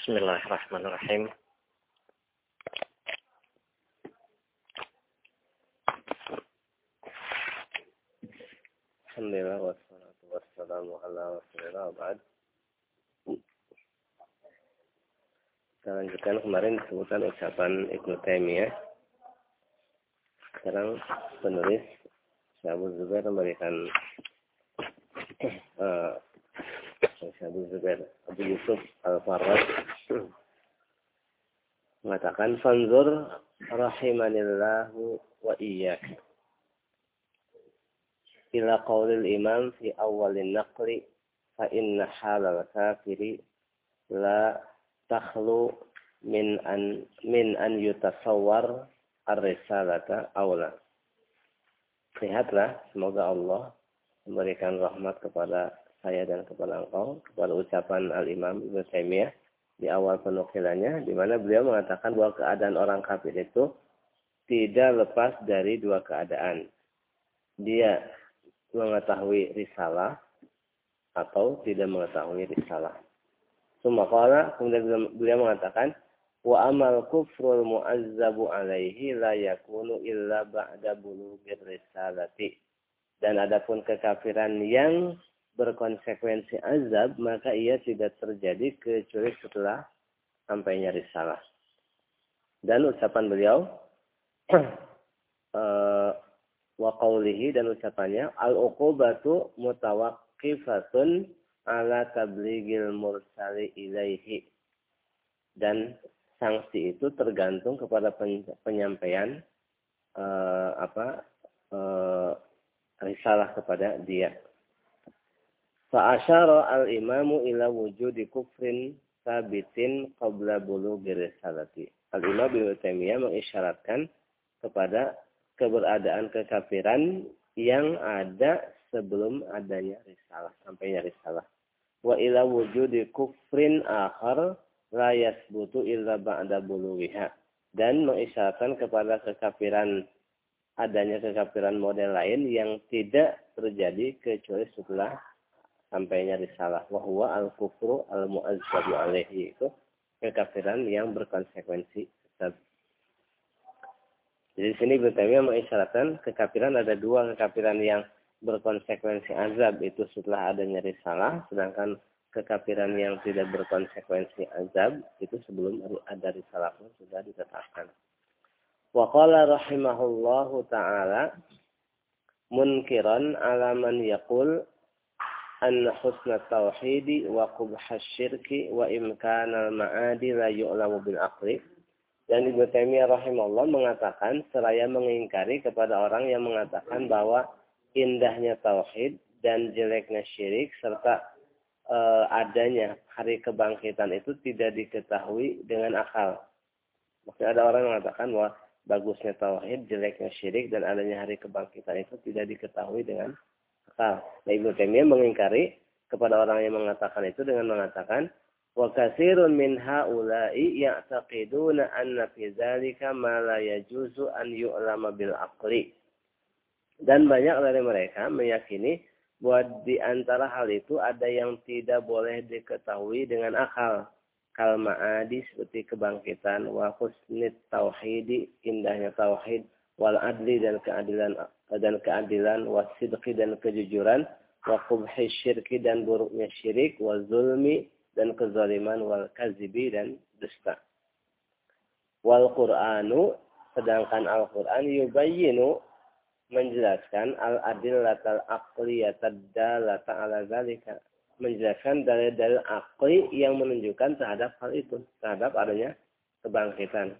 Bismillahirrahmanirrahim. Alhamdulillah wassalatu wassalamu ala rasulillah wa ba'd. Kita lanjutkan kemarin disebutkan ucapan Ibnu Taimiyah. Sekarang penulis Abu Zubair memberikan Abu Yusuf Al-Farraj mengatakan fanzur rahimanillahu wa iyyak ila qaulil imam fi awwalin naqli fa inna halal kafiri la takhlu min an yutasawwar ar-risalata awla. Lihatlah, semoga Allah memberikan rahmat kepada saya dan kepada engkau, kepada ucapan Al-Imam Ibnu Taimiyah di awal penukilannya, di mana beliau mengatakan bahwa keadaan orang kafir itu tidak lepas dari dua keadaan. Dia mengetahui risalah atau tidak mengetahui risalah. Sumakala, kemudian beliau mengatakan, wa amal kufrul mu'azzabu alaihi la yakunu illa ba'da bulughir risalati. Dan adapun kekafiran yang berkonsekuensi azab, maka ia tidak terjadi kecuali setelah sampainya risalah. Dan ucapan beliau wa qawlihi, dan ucapannya al-uqubatu mutawaqqifatun ala tablighil mursali ilaihi. Dan sanksi itu tergantung kepada penyampaian risalah kepada dia. Fa'asyara al-imamu ila wujudi kufrin sabitin qabla bulughi risalati. Al-Imam Ibnu Taimiyah mengisyaratkan kepada keberadaan kekafiran yang ada sebelum adanya risalah, sampainya risalah. Wa ila wujudi kufrin akhar la yasbutu illa ba'da bulughiha. Dan mengisyaratkan kepada adanya kekafiran model lain yang tidak terjadi kecuali setelah sampainya risalah. Wa huwa al-kufru al-mu'azzabu alaihi, itu kekafiran yang berkonsekuensi. Jadi di sini Ibnu Taimiyah mengisyaratkan kekafiran ada dua kekafiran yang berkonsekuensi azab itu setelah adanya risalah, sedangkan kekafiran yang tidak berkonsekuensi azab itu sebelum ada risalah pun sudah ditetapkan. Wa qala rahimahullahu ta'ala munkiran ala man yaqul anna husna tauhidi wa qubha syirki wa imkanal ma'adi la yu'lamu bil aqli. Dan Ibnu Taimiyah rahimahullah mengatakan, seraya mengingkari kepada orang yang mengatakan bahwa indahnya tauhid dan jeleknya syirik serta adanya hari kebangkitan itu tidak diketahui dengan akal. Maksudnya ada orang yang mengatakan bahwa bagusnya tauhid, jeleknya syirik, dan adanya hari kebangkitan itu tidak diketahui dengan akal. Nah, Ibnu Taimiyah mengingkari kepada orang yang mengatakan itu dengan mengatakan, wa katsirun min haula'i ya'taqiduna anna fi dzalika ma la yajuzu an yu'lama bil aqli. Dan banyak dari mereka meyakini bahwa di antara hal itu ada yang tidak boleh diketahui dengan akal. Kal ma'adi, seperti kebangkitan, wa husnit tauhidi, indahnya tauhid, wal adli, dan keadilan, wa sidqi, dan kejujuran, wa qubhi syirki, dan buruknya syirik, wa zulmi, dan kezaliman, wal kazibi, dan dusta. Wal Qur'anu, sedangkan Al-Qur'an yubayyinu, menjelaskan al-adillatal aqliyatad dalata ala zalika, menjelaskan dalil-dalil akli yang menunjukkan terhadap hal itu, terhadap adanya kebangkitan,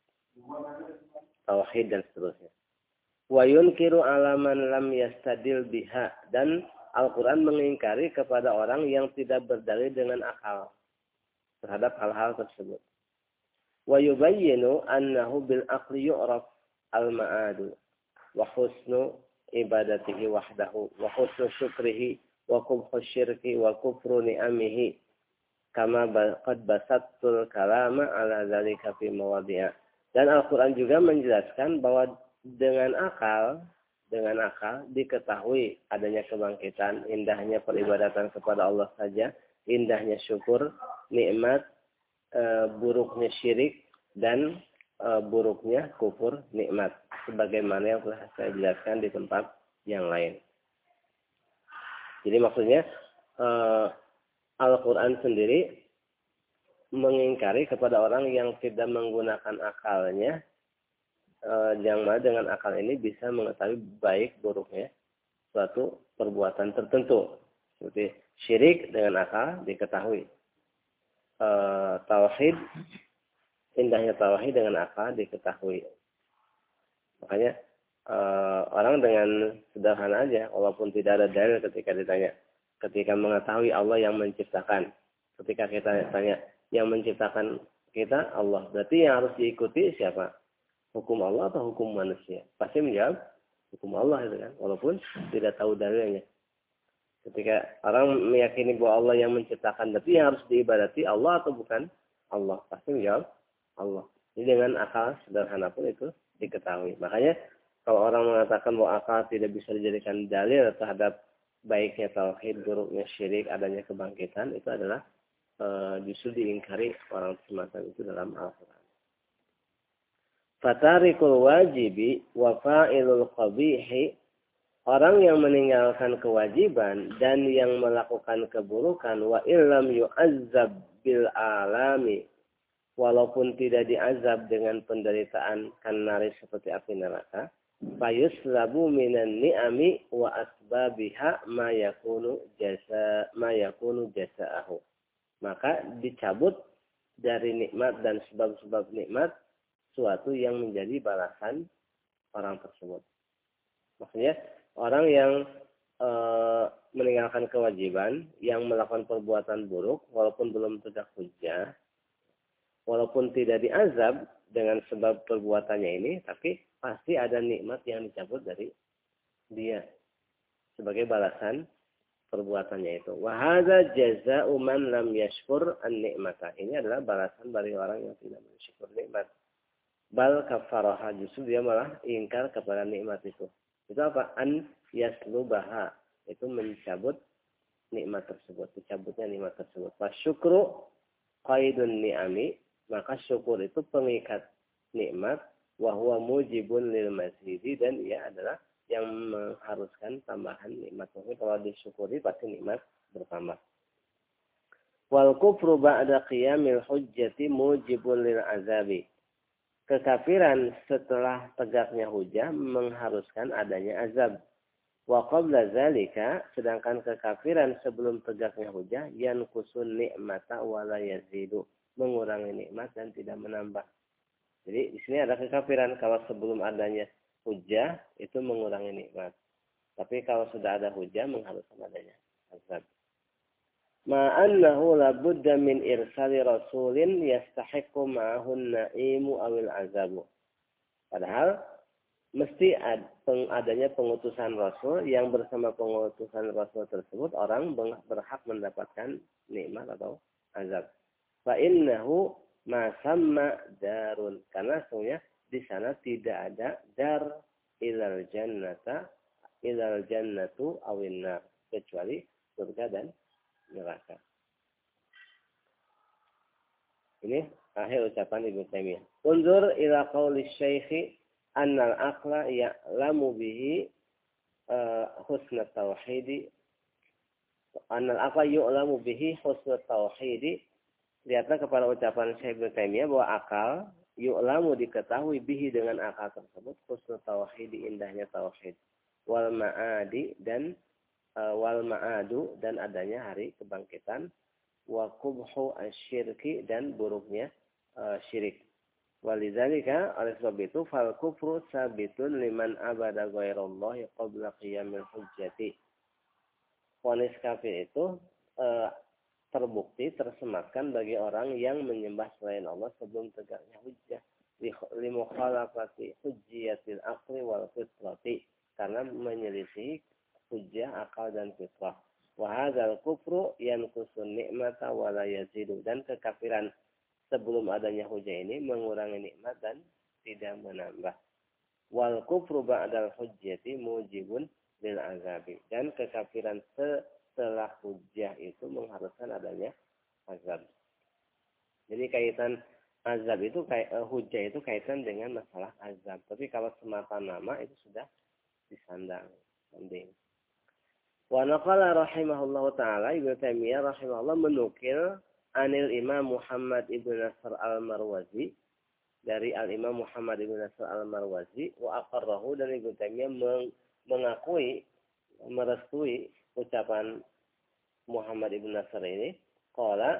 tauhid, dan seterusnya. Wa yunkiru ala man lam yastadil biha, dan Al-Quran mengingkari kepada orang yang tidak berdalil dengan akal terhadap hal-hal tersebut. Wa yubayyinu annahu bil aqli yu'raf al-ma'adu wa husnu ibadatihi wahdahu wa husnu syukrihi wa qubhu syirki wa kufru ni'amihi kama qad basattul kalama ala dzalika fi mawadhi'a. Dan Al-Quran juga menjelaskan bahwa dengan akal diketahui adanya kebangkitan, indahnya peribadatan kepada Allah saja, indahnya syukur, nikmat, buruknya syirik dan buruknya kufur nikmat. Sebagaimana yang telah saya jelaskan di tempat yang lain. Jadi maksudnya Al-Quran sendiri mengingkari kepada orang yang tidak menggunakan akalnya, yang mana dengan akal ini bisa mengetahui baik buruknya suatu perbuatan tertentu. Seperti syirik dengan akal diketahui. Tauhid, indahnya tauhid dengan akal diketahui. Makanya orang dengan sederhana aja, walaupun tidak ada dalil ketika ditanya, ketika mengetahui Allah yang menciptakan, ketika kita tanya yang menciptakan kita Allah, berarti yang harus diikuti siapa? Hukum Allah atau hukum manusia? Pasti menjawab hukum Allah itu kan, walaupun tidak tahu dalilnya. Ketika orang meyakini bahwa Allah yang menciptakan, berarti yang harus diibadati Allah atau bukan Allah? Pasti menjawab Allah. Jadi dengan akal sederhana pun itu diketahui. Makanya kalau orang mengatakan bahwa akal tidak bisa dijadikan dalil terhadap baiknya tauhid, buruknya syirik, adanya kebangkitan, itu adalah justru diingkari orang semacam itu dalam Al-Quran. Fatarikul wajibi wa fa'ilul qabihi, orang yang meninggalkan kewajiban dan yang melakukan keburukan, wa illam yu'azzab bil alami, walaupun tidak diazab dengan penderitaan kanari seperti api neraka, fayuslabu minan ni'ami wa asbabiha ma yakunu jasa'ahu, maka dicabut dari nikmat dan sebab-sebab nikmat suatu yang menjadi balasan orang tersebut. Maksudnya orang yang meninggalkan kewajiban, yang melakukan perbuatan buruk, walaupun belum tegak hujjah, walaupun tidak diazab dengan sebab perbuatannya ini, tapi pasti ada nikmat yang dicabut dari dia sebagai balasan perbuatannya itu. Wa hadza jazaa'u man lam yashkur an-ni'mata. Ini adalah balasan bagi orang yang tidak bersyukur nikmat. Bal kafaraha, justru dia malah ingkar kepada nikmat itu. Itu apa? An yaslubaha, itu mencabut nikmat tersebut, dicabutnya nikmat tersebut. Fasyukru qaidun ni'ami, maka syukur itu pengikat nikmat, wa huwa mujibun lil mazidi, dan ia adalah yang mengharuskan tambahan nikmat. Mungkin kalau disyukuri pasti nikmat bertambah. Wal kufru ba'da qiyamil hujjati mujibun lil azabi. Kekafiran setelah tegaknya hujah mengharuskan adanya azab. Wa qabla zalika, sedangkan kekafiran sebelum tegaknya hujah, yanqusun ni'mata wa la yazidu, mengurangi nikmat dan tidak menambah. Jadi di sini ada kekafiran kalau sebelum adanya hujah itu mengurangi nikmat. Tapi kalau sudah ada hujah mengharuskan adanya azab. Ma'annahu labudda min irsali rasulin yastahiqqu ma'ahun na'imu awil azabu. Padahal mesti adanya pengutusan rasul yang bersama pengutusan rasul tersebut orang berhak mendapatkan nikmat atau azab. Fa innahu ma samma darun, karena sesungguhnya di sana tidak ada dar ilal jannatu awin nar, kecuali surga dan neraka. Ini akhir ucapan Ibnu Taimiyah. Unzur ila qauli syekhi annal aqla ya'lamu bihi husnat tauhidi, annal aqla yu'lamu bihi husnat tauhidi. Lihatlah kepada ucapan Syekh Ibnu Taimiyah bahwa akal yu'lamu diketahui bihi dengan akal tersebut husnat tauhidi, indahnya tauhid, wal ma'adi dan wal ma'adu, dan adanya hari kebangkitan, wa qubhu asyirki, dan buruknya syirik. Walidzalika, oleh sebab itu, fal kufru sabitun liman abada ghairallahi qabla qiyamil hujjati. Vonis kafir itu terbukti, tersematkan bagi orang yang menyembah selain Allah sebelum tegaknya hujjah. Limukhalafati hujjiyatil aqli wal fitrati, karena menyelisih hujjah akal dan fitrah. Wa hadzal kufru yanqusun ni'mata wa la yazidu, dan kekafiran sebelum adanya hujjah ini mengurangi nikmat dan tidak menambah. Wal kufru ba'dal hujjati mujibun lil azabi, dan kekafiran setelah hujjah itu mengharuskan adanya azab. Jadi kaitan azab itu hujjah itu kaitan dengan masalah azab. Tapi kalau semata nama itu sudah disandang. Mending. Wa naqala rahimahullahu taala Ibnu Taimiyah rahimahullah menukil anil Imam Muhammad ibn Nasr al-Marwazi dari al-Imam Muhammad ibn Nasr al-Marwazi wa aqarrahu, dan Ibnu Taimiyah mengakui, merestui ucapan Muhammad ibn Nasr ini. Qala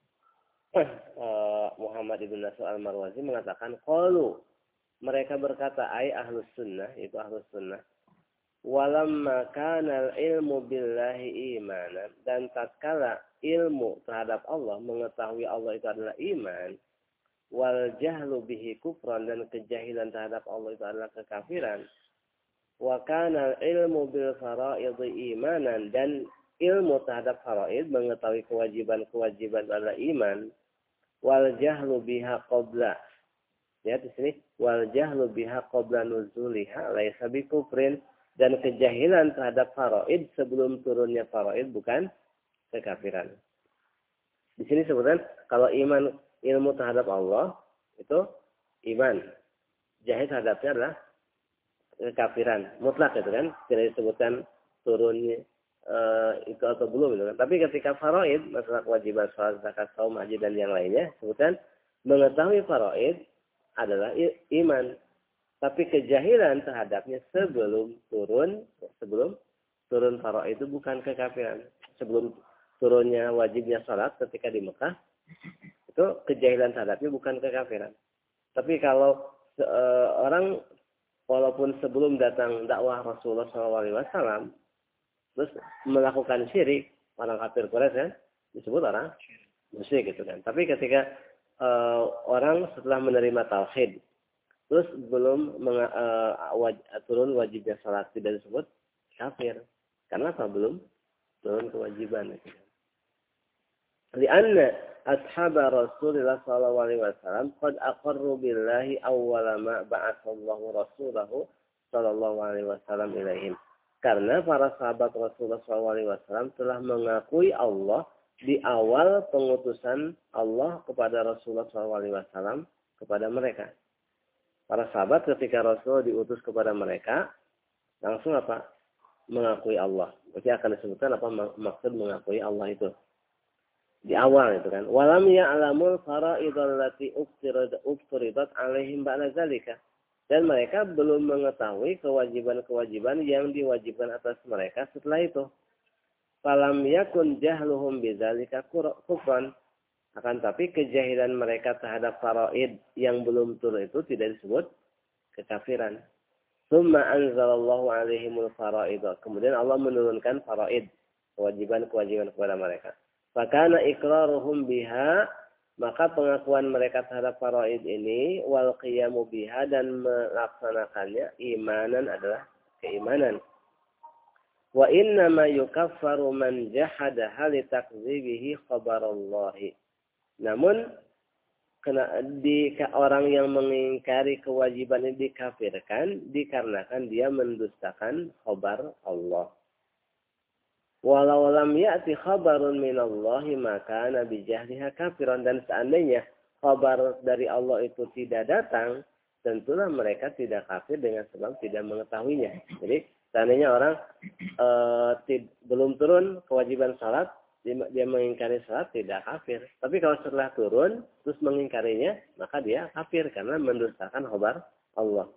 Muhammad ibn Nasr al-Marwazi mengatakan, qalu, mereka berkata, ai ahlus sunnah, itu ahlus sunnah, walamma kana ilmu billahi imanan, dan tatkala ilmu terhadap Allah, mengetahui Allah itu adalah iman, wal jahlu bihi kufran, dan kejahilan terhadap Allah itu adalah kekafiran, wa kana ilmu bil faraidhi imanan, dan ilmu terhadap faraid, mengetahui kewajiban-kewajiban adalah iman, wal jahlu biha qabla, ya di sini wal jahlu biha qabla nuzuliha laisa bikufrin, dan kejahilan terhadap faraid sebelum turunnya faraid bukan kekafiran. Di sini sebutkan kalau iman, ilmu terhadap Allah itu iman, jahil terhadapnya adalah kekafiran mutlak, itu kan tidak disebutkan turunnya itu atau belum, itu kan. Tapi ketika faraid, masalah kewajiban salat, zakat, saum, haji dan yang lainnya, sebutkan mengetahui faraid adalah iman, tapi kejahilan terhadapnya sebelum turun faraid itu bukan kekafiran. Sebelum turunnya wajibnya salat ketika di Mekah, itu kejahilan terhadapnya bukan kekafiran. Tapi kalau orang walaupun sebelum datang dakwah Rasulullah SAW terus melakukan syirik, orang kafir Quraisy kan disebut orang musyrik, gitu kan. Tapi ketika orang setelah menerima tauhid terus belum turun wajibnya salat, tidak disebut kafir. Karena apa? Belum turun kewajiban. Lianna ashab Rasulullah sallallahu alaihi wasallam qad aqarru billahi awwala ma ba'atsallahu rasulahu sallallahu alaihi wasallam ilaihim. Karena para sahabat Rasulullah sallallahu alaihi wasallam telah mengakui Allah di awal pengutusan Allah kepada Rasulullah sallallahu alaihi wasallam kepada mereka. Para sahabat ketika Rasul diutus kepada mereka langsung apa? Mengakui Allah. Berarti akan disebutkan apa maksud mengakui Allah itu. Di awal itu kan. Walam ya'lamul fara'idul lati uftiridat alaihim ba'da zalika. Dan mereka belum mengetahui kewajiban-kewajiban yang diwajibkan atas mereka setelah itu. Falam yakun jahluhum bidzalika kufran. Akan tapi kejahilan mereka terhadap faraid yang belum turun itu tidak disebut kekafiran. Tsumma anzalallahu alaihimul faraid. Kemudian Allah menurunkan faraid, kewajiban-kewajiban kepada mereka. Fakana iqraruhum biha, maka pengakuan mereka terhadap faraid ini, wal qiyamu biha, dan melaksanakannya, imanan adalah keimanan. Wa innama yukaffaru man jahada li takdzibihi khabarallahi. Namun orang yang mengingkari kewajiban ini dikafirkan dikarenakan dia mendustakan khabar Allah. Walau lam ya'ti khabarun minallahi maka nabi jahliha kafiran, dan seandainya khabar dari Allah itu tidak datang, tentulah mereka tidak kafir dengan sebab tidak mengetahuinya. Jadi seandainya orang belum turun kewajiban salat, dia mengingkari salat, tidak kafir. Tapi kalau setelah turun terus mengingkarinya, maka dia kafir karena mendustakan khabar Allah.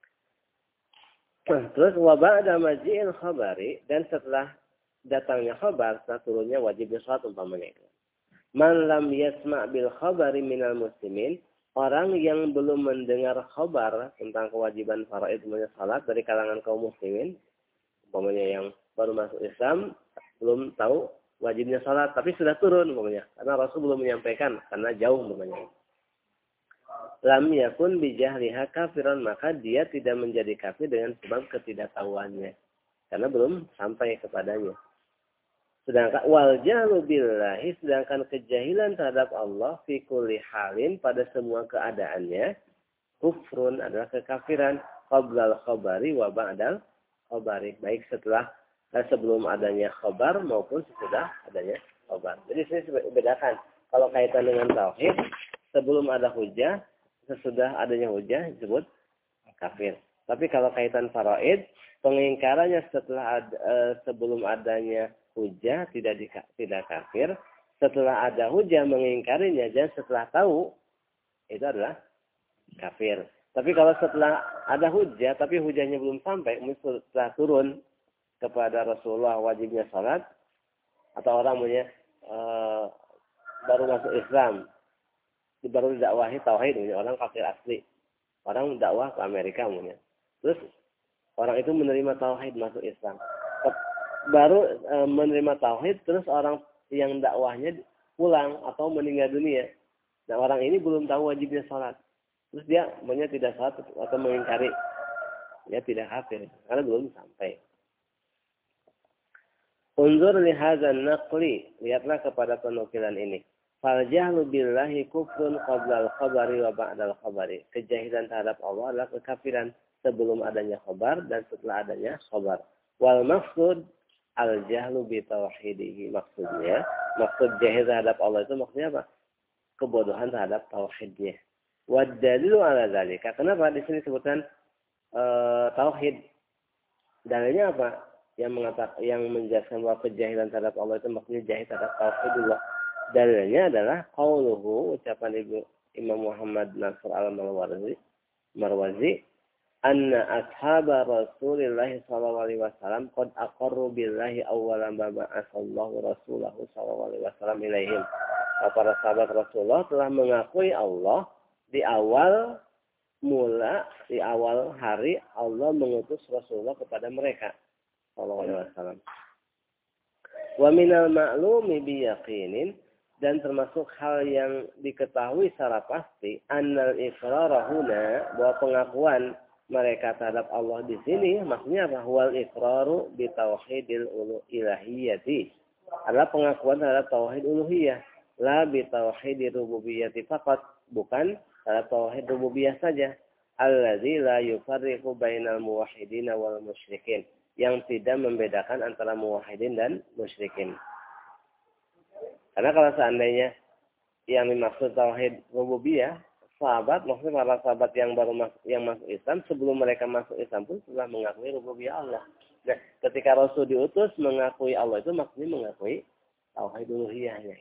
Terus wa ba'da maji'il khabari, dan setelah datangnya khabar, setelah turunnya wajibnya salat umpamanya. Man lam yasma' bil khabari minal muslimin, orang yang belum mendengar khabar tentang kewajiban faraid salat dari kalangan kaum muslimin, umpamanya yang baru masuk Islam, belum tahu wajibnya salat, tapi sudah turun umpamanya, karena Rasul belum menyampaikan, karena jauh umpamanya. Lam yakun bijahliha kafiran, maka dia tidak menjadi kafir dengan sebab ketidaktahuannya, karena belum sampai kepadanya. Sedangkan wal jahlu billahi, sedangkan kejahilan terhadap Allah fi kulli halin, pada semua keadaannya, kufrun adalah kekafiran, qablal khabari wa ba'dal khabari, baik sebelum adanya khabar maupun sesudah adanya khabar. Jadi saya bedakan, Kalau kaitan dengan tauhid, sebelum ada hujah, sesudah adanya hujah disebut kafir. Tapi kalau kaitan faraid, pengingkarannya sebelum adanya hujah tidak kafir. Setelah ada hujah mengingkarinya dan setelah tahu itu adalah kafir. Tapi kalau setelah ada hujah tapi hujahnya belum sampai, setelah turun kepada Rasulullah wajibnya salat, atau orang punya baru masuk Islam, baru dakwahi tauhid, orang kafir asli, orang dakwah ke Amerika punya. Terus orang itu menerima tauhid masuk Islam, baru menerima tauhid, terus orang yang dakwahnya pulang atau meninggal dunia. Nah orang ini belum tahu wajibnya salat, terus dia maunya tidak salat atau mengingkari, dia tidak kafir karena belum sampai. Unzur li hadzal naqli, lihatlah kepada penukilan ini. Fal jahlu billahi kufrun qabla al-khabari wa ba'da al-khabari. Kejahilan terhadap Allah adalah kekafiran sebelum adanya khabar dan setelah adanya khabar. Wal maksud al-jahlu bi tauhidihi, maksudnya maksud jahil terhadap Allah itu maksudnya apa? Kebodohan terhadap tauhidnya. Wa dalilu ala dzalika. Kenapa di sini disebutkan tauhid? Dalilnya apa? Yang menjelaskan bahwa kejahilan terhadap Allah itu maksudnya jahil terhadap tauhidullah. Dalilnya adalah qauluhu, ucapan Imam Muhammad Nasr al-Marwazi, anna ashaba Rasulillah sallallahu alaihi wasallam qad aqarru billahi awwalan ma ba'atsallahu rasulahu sallallahu alaihi wasallam ilaihim. Para sahabat Rasulullah telah mengakui Allah di awal hari Allah mengutus Rasulullah kepada mereka sallallahu alaihi wasallam. Wa minal ma'lumi biyaqinin, dan termasuk hal yang diketahui secara pasti, annal iqrara huna, bahwa pengakuan mereka terhadap Allah di sini maksudnya apa? Wal iqraru bi tauhidil ilahiyyati, adalah pengakuan terhadap tauhid uluhiyah, la bi tauhidir rububiyyati faqat, bukan terhadap tauhid rububiyah saja. Alladzi la yufarriqu bainal muwahhidin wal musyrikin, yang tidak membedakan antara muwahhidin dan musyrikin. Karena kalau seandainya yang dimaksud tauhid rububiyah, maksudnya para sahabat yang baru masuk Islam, sebelum mereka masuk Islam pun telah mengakui rububiyah Allah. Nah, ketika Rasul diutus mengakui Allah itu maksudnya mengakui tauhid uluhiyahnya.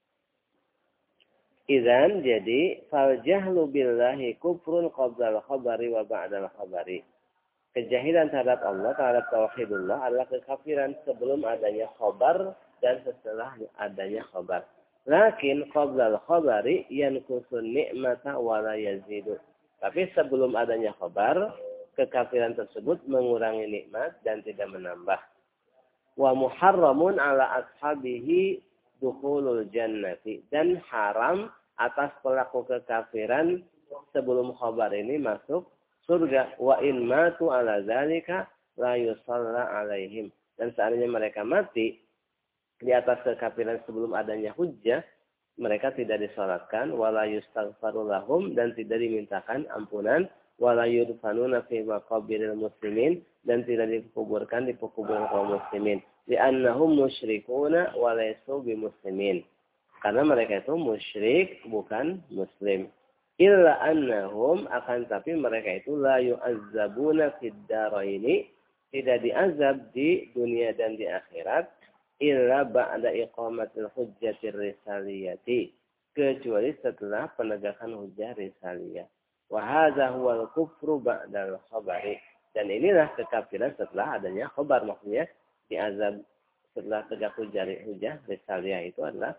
Idzan, jadi fal jahlu billahi kufrun qabla al-khabari wa ba'da al-khabari. Kejahilan terhadap Allah, terhadap tauhidullah adalah kekafiran sebelum adanya khabar dan setelah adanya khabar. Lakin qabla al-khabari yanqusun ni'mata wa la yazidu. Tapi sebelum adanya khabar, kekafiran tersebut mengurangi nikmat dan tidak menambah. Wa muharramun ala ashabihi dukhulul jannati, dan haram atas pelaku kekafiran sebelum khabar ini masuk surga. Wa in matu ala dzalika la yusalla alaihim, dan seandainya mereka mati di atas kekafiran sebelum adanya hujjah, mereka tidak disalatkan, wala yustaghfaru lahum, dan tidak dimintakan ampunan, wala yudfanuna fi maqabiril muslimin, dan tidak dikuburkan di pekuburan kaum muslimin. Li'annahum musyrikuna wa laysu bimuslimin, karena mereka itu musyrik bukan muslim. Illa annahum, akan tapi mereka itu la yu'azzabuna fid daraini, tidak diazab di dunia dan di akhirat, illa ba'da iqamatil hujjatir risaliyati, kecuali setelah penegakan hujjah risaliyah. Wa hadza huwal kufru ba'dal khabari, dan inilah kekafiran setelah adanya khabar, maksudnya diazab setelah tegak hujjah risaliyah itu adalah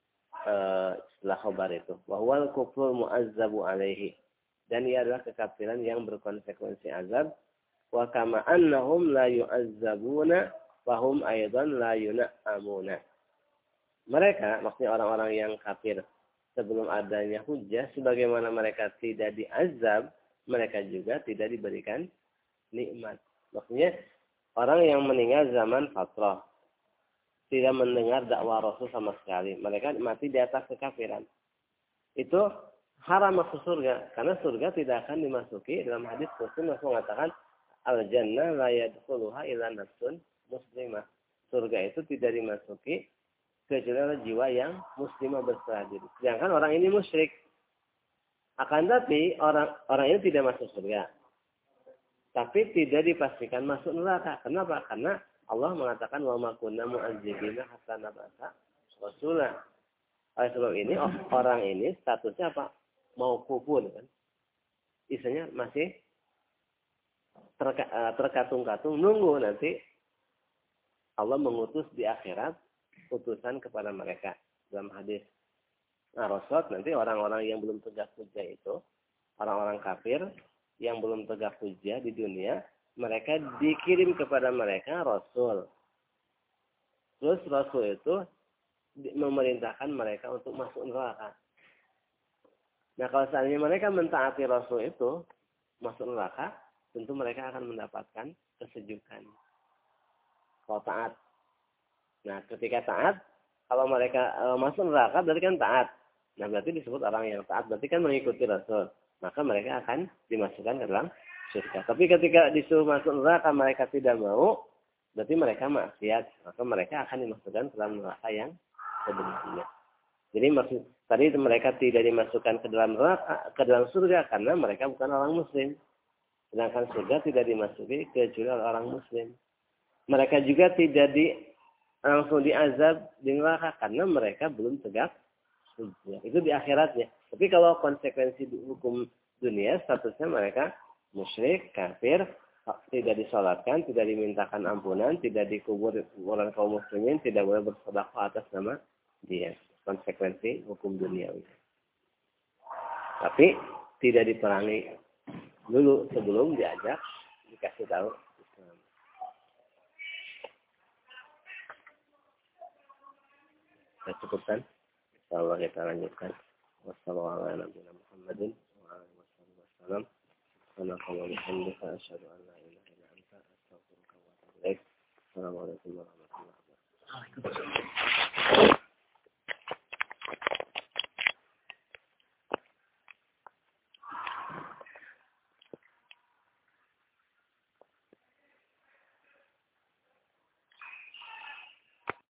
setelah khabar itu. Wa huwal kufrul mu'azzabu alaihi, dan ia adalah kekafiran yang berkonsekuensi azab. Wa kama annahum la yu'azzabuna fahum aidan la yun'amuna. Mereka, maksudnya orang-orang yang kafir sebelum adanya hujjah, sebagaimana mereka tidak diazab, mereka juga tidak diberikan nikmat. Maksudnya orang yang meninggal zaman fatrah, tidak mendengar dakwah Rasul sama sekali, mereka mati di atas kekafiran, itu haram masuk surga, karena surga tidak akan dimasuki. Dalam hadis Rasul mengatakan al-jannah la yadkhuluha illa nafsun muslimah, surga itu tidak dimasuki kecuali jiwa yang muslimah berserah diri. Sedangkan orang ini musyrik. Akan tapi orang ini tidak masuk surga. Tapi tidak dipastikan masuk neraka. Kenapa? Karena Allah mengatakan wa ma kunna mu'adzibina hatta nab'atsa rasulah. Oleh sebab ini orang ini statusnya apa? Mau kubur kan? Isinya masih terkatung-katung nunggu nanti Allah mengutus di akhirat utusan kepada mereka dalam hadis. Nah, Rasul nanti orang-orang yang belum tegak hujjah itu, orang-orang kafir yang belum tegak hujjah di dunia, mereka dikirim kepada mereka Rasul. Terus Rasul itu memerintahkan mereka untuk masuk neraka. Nah, kalau seandainya mereka mentaati Rasul itu masuk neraka, tentu mereka akan mendapatkan kesejukan. Kalau taat. Nah, ketika taat, kalau mereka masuk neraka berarti kan taat. Nah, berarti disebut orang yang taat, berarti kan mengikuti Rasul. Maka mereka akan dimasukkan ke dalam surga. Tapi ketika disuruh masuk neraka mereka tidak mau, berarti mereka maksiat. Maka mereka akan dimasukkan ke dalam neraka yang sebenarnya. Jadi maksud tadi mereka tidak dimasukkan ke dalam neraka, ke dalam surga karena mereka bukan orang muslim. Sedangkan surga tidak dimasuki kecuali orang muslim. Mereka juga tidak langsung diazab di neraka karena mereka belum tegak hujjah. Itu di akhiratnya. Tapi kalau konsekuensi hukum dunia, statusnya mereka musyrik, kafir, tidak disolatkan, tidak dimintakan ampunan, tidak dikubur orang kaum muslimin, tidak boleh bersedekah atas nama dia. Konsekuensi hukum duniawi. Tapi tidak diperangi dulu sebelum diajak dikasih tahu Islam. Kita cukupkan. Insyaallah kita lanjutkan. Wassalamualaikum warahmatullahi wabarakatuh. Assalamualaikum warahmatullahi wabarakatuh.